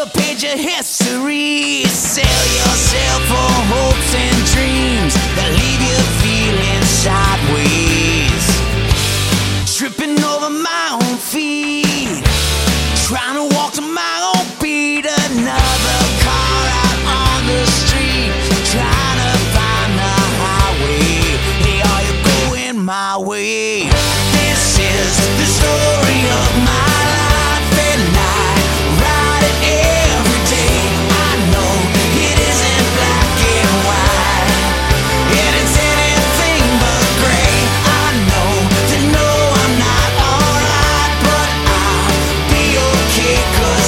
another page of history. Sell yourself for hopes and dreams that leave you feeling sideways. Tripping over my own feet, trying to walk to my own beat. Another car out on the street, trying to find the highway. Hey, are you going my way? This is the story of my life, and I ride it every day. I know it isn't black and white, and it's anything but gray. I know that no, I'm not alright, but I'll be okay, 'cause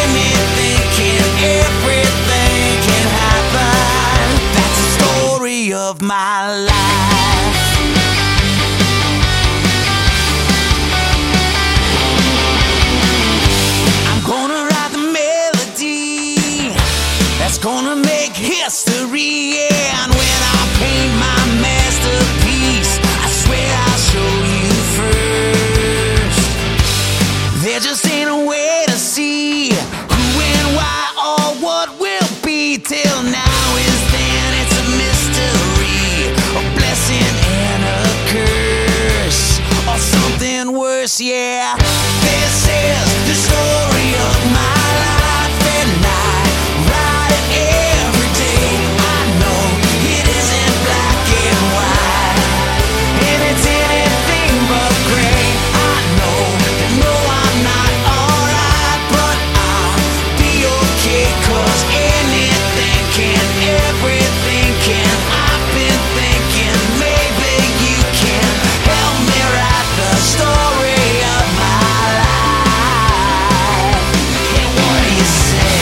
everything can happen. That's the story of my life. I'm gonna write the melody that's gonna make history. And when I paint my masterpiece, I swear I'll show you first. There just ain't a way to see who and why or what will be. Till now is then, it's a mystery, a blessing and a curse, or something worse, yeah. This is the story of my life, and I ride it every day. I know it isn't black and white, and it's anything but gray. I know that no, I'm not alright, but I'll be okay, 'cause anything can, everything can. I've been thinking maybe you can help me write the story of my life. And what do you say?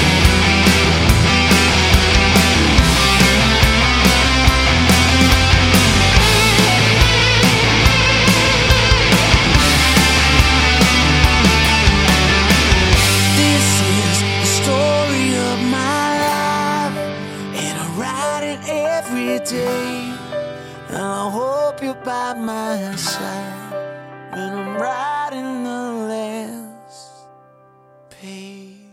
This is the story of my life, and I write it every day. And I hope you're by my side when I'm writing the last page.